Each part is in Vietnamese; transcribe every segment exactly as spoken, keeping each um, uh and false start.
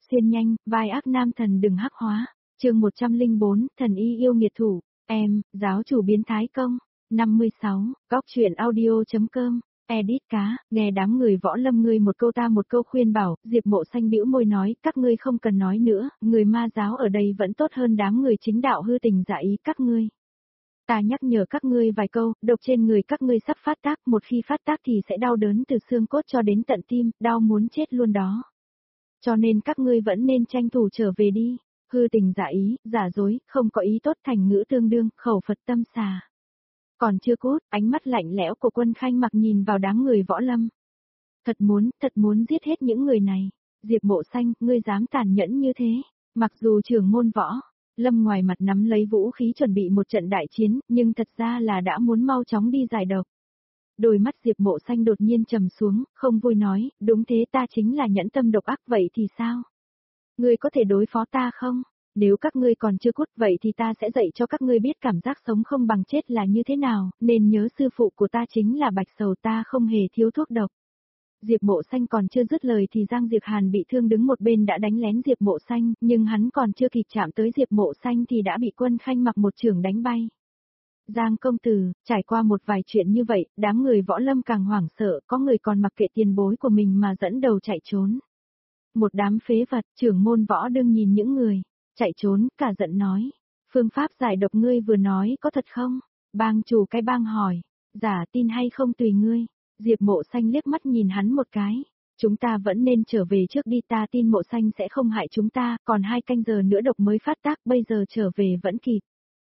Xuyên nhanh, vai ác nam thần đừng hắc hóa. Chương một trăm lẻ bốn, thần y yêu nghiệt thủ. Em, giáo chủ biến thái công. năm mươi sáu, góc truyện audio.com. Edit cá, nghe đám người võ lâm ngươi một câu ta một câu khuyên bảo, Diệp Mộ Xanh bĩu môi nói, các ngươi không cần nói nữa, người ma giáo ở đây vẫn tốt hơn đám người chính đạo hư tình giả ý các ngươi. Ta nhắc nhở các ngươi vài câu, độc trên người các ngươi sắp phát tác, một khi phát tác thì sẽ đau đớn từ xương cốt cho đến tận tim, đau muốn chết luôn đó. Cho nên các ngươi vẫn nên tranh thủ trở về đi, hư tình giả ý, giả dối, không có ý tốt thành ngữ tương đương, khẩu Phật tâm xà. Còn chưa cút, ánh mắt lạnh lẽo của Quân Khanh Mặc nhìn vào đám người võ lâm. Thật muốn, thật muốn giết hết những người này. Diệp Mộ Xanh, ngươi dám tàn nhẫn như thế. Mặc dù trưởng môn võ lâm ngoài mặt nắm lấy vũ khí chuẩn bị một trận đại chiến, nhưng thật ra là đã muốn mau chóng đi giải độc. Đôi mắt Diệp Mộ Xanh đột nhiên trầm xuống, không vui nói, đúng thế, ta chính là nhẫn tâm độc ác, vậy thì sao? Ngươi có thể đối phó ta không? Nếu các ngươi còn chưa cút vậy thì ta sẽ dạy cho các ngươi biết cảm giác sống không bằng chết là như thế nào, nên nhớ sư phụ của ta chính là Bạch Sầu, ta không hề thiếu thuốc độc. Diệp Mộ Xanh còn chưa dứt lời thì Giang Diệp Hàn bị thương đứng một bên đã đánh lén Diệp Mộ Xanh, nhưng hắn còn chưa kịp chạm tới Diệp Mộ Xanh thì đã bị Quân Khanh Mặc một chưởng đánh bay. Giang công tử, trải qua một vài chuyện như vậy, đám người võ lâm càng hoảng sợ, có người còn mặc kệ tiền bối của mình mà dẫn đầu chạy trốn. Một đám phế vật, trưởng môn võ đương nhìn những người chạy trốn, cả giận nói, phương pháp giải độc ngươi vừa nói có thật không? Bang chủ cái bang hỏi, giả tin hay không tùy ngươi. Diệp Mộ Xanh liếc mắt nhìn hắn một cái, chúng ta vẫn nên trở về trước đi, ta tin Mộ Xanh sẽ không hại chúng ta, còn hai canh giờ nữa độc mới phát tác, bây giờ trở về vẫn kịp.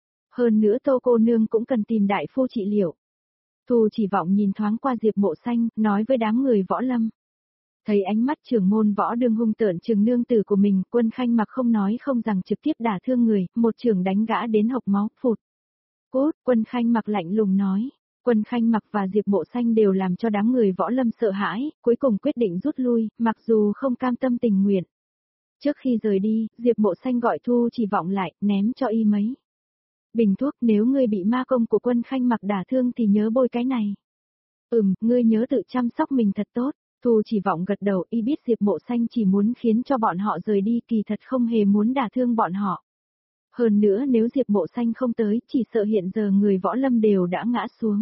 Hơn nữa Tô cô nương cũng cần tìm đại phu trị liệu. Thu Chỉ Vọng nhìn thoáng qua Diệp Mộ Xanh, nói với đám người võ lâm. Thấy ánh mắt trưởng môn võ đương hung tợn trừng nương tử của mình, Quân Khanh Mặc không nói không rằng trực tiếp đả thương người, một chưởng đánh gã đến hộc máu, phụt. Cốt, Quân Khanh Mặc lạnh lùng nói. Quân Khanh Mặc và Diệp Mộ Xanh đều làm cho đám người võ lâm sợ hãi, cuối cùng quyết định rút lui, mặc dù không cam tâm tình nguyện. Trước khi rời đi, Diệp Mộ Xanh gọi Thu Chỉ Vọng lại, ném cho y mấy bình thuốc, nếu ngươi bị ma công của Quân Khanh Mặc đả thương thì nhớ bôi cái này. Ừm, ngươi nhớ tự chăm sóc mình thật tốt. Thu Chỉ Vọng gật đầu, y biết Diệp Mộ Xanh chỉ muốn khiến cho bọn họ rời đi, kỳ thật không hề muốn đả thương bọn họ. Hơn nữa nếu Diệp Mộ Xanh không tới, chỉ sợ hiện giờ người võ lâm đều đã ngã xuống.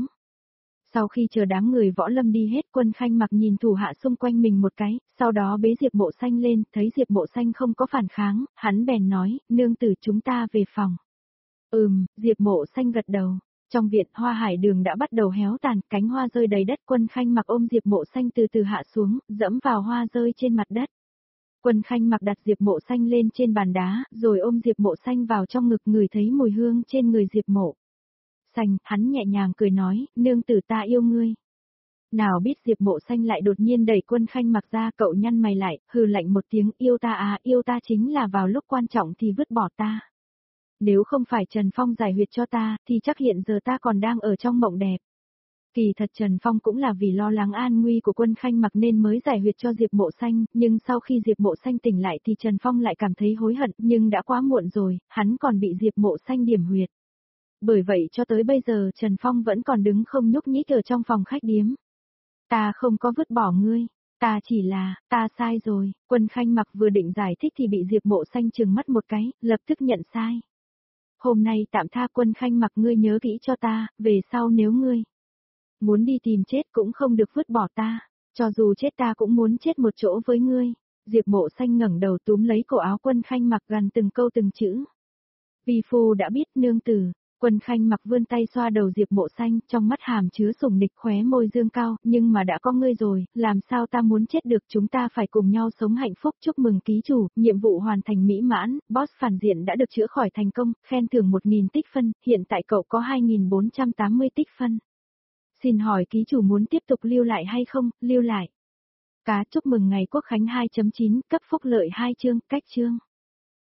Sau khi chờ đám người võ lâm đi hết, Quân Khanh Mặc nhìn thủ hạ xung quanh mình một cái, sau đó bế Diệp Mộ Xanh lên, thấy Diệp Mộ Xanh không có phản kháng, hắn bèn nói, nương tử chúng ta về phòng. Ừm, Diệp Mộ Xanh gật đầu. Trong viện hoa hải đường đã bắt đầu héo tàn, cánh hoa rơi đầy đất, Quân Khanh Mặc ôm Diệp Mộ Xanh từ từ hạ xuống, dẫm vào hoa rơi trên mặt đất. Quân Khanh Mặc đặt Diệp Mộ Xanh lên trên bàn đá, rồi ôm Diệp Mộ Xanh vào trong ngực, ngửi thấy mùi hương trên người Diệp Mộ Xanh, hắn nhẹ nhàng cười nói, nương tử ta yêu ngươi. Nào biết Diệp Mộ Xanh lại đột nhiên đẩy Quân Khanh Mặc ra, cậu nhăn mày lại, hừ lạnh một tiếng, yêu ta à, yêu ta chính là vào lúc quan trọng thì vứt bỏ ta. Nếu không phải Trần Phong giải huyệt cho ta, thì chắc hiện giờ ta còn đang ở trong mộng đẹp. Kỳ thật Trần Phong cũng là vì lo lắng an nguy của Quân Khanh Mặc nên mới giải huyệt cho Diệp Mộ Xanh, nhưng sau khi Diệp Mộ Xanh tỉnh lại thì Trần Phong lại cảm thấy hối hận, nhưng đã quá muộn rồi, hắn còn bị Diệp Mộ Xanh điểm huyệt. Bởi vậy cho tới bây giờ Trần Phong vẫn còn đứng không nhúc nhích ở trong phòng khách điếm. Ta không có vứt bỏ ngươi, ta chỉ là, ta sai rồi. Quân Khanh Mặc vừa định giải thích thì bị Diệp Mộ Xanh trừng mắt một cái, lập tức nhận sai. Hôm nay tạm tha Quân Khanh Mặc, ngươi nhớ kỹ cho ta, về sau nếu ngươi muốn đi tìm chết cũng không được vứt bỏ ta, cho dù chết ta cũng muốn chết một chỗ với ngươi. Diệp Mộ Xanh ngẩng đầu túm lấy cổ áo Quân Khanh Mặc, gằn từng câu từng chữ. Vi phu đã biết nương tử. Quân Khanh Mặc vươn tay xoa đầu Diệp Mộ Xanh, trong mắt hàm chứa sủng nịch, khóe môi dương cao, nhưng mà đã có ngươi rồi, làm sao ta muốn chết được, chúng ta phải cùng nhau sống hạnh phúc. Chúc mừng ký chủ, nhiệm vụ hoàn thành mỹ mãn, boss phản diện đã được chữa khỏi thành công, khen thưởng một nghìn tích phân, hiện tại cậu có hai nghìn bốn trăm tám mươi tích phân. Xin hỏi ký chủ muốn tiếp tục lưu lại hay không? Lưu lại. Cá chúc mừng ngày Quốc khánh hai chấm chín, cấp phúc lợi hai chương, cách chương.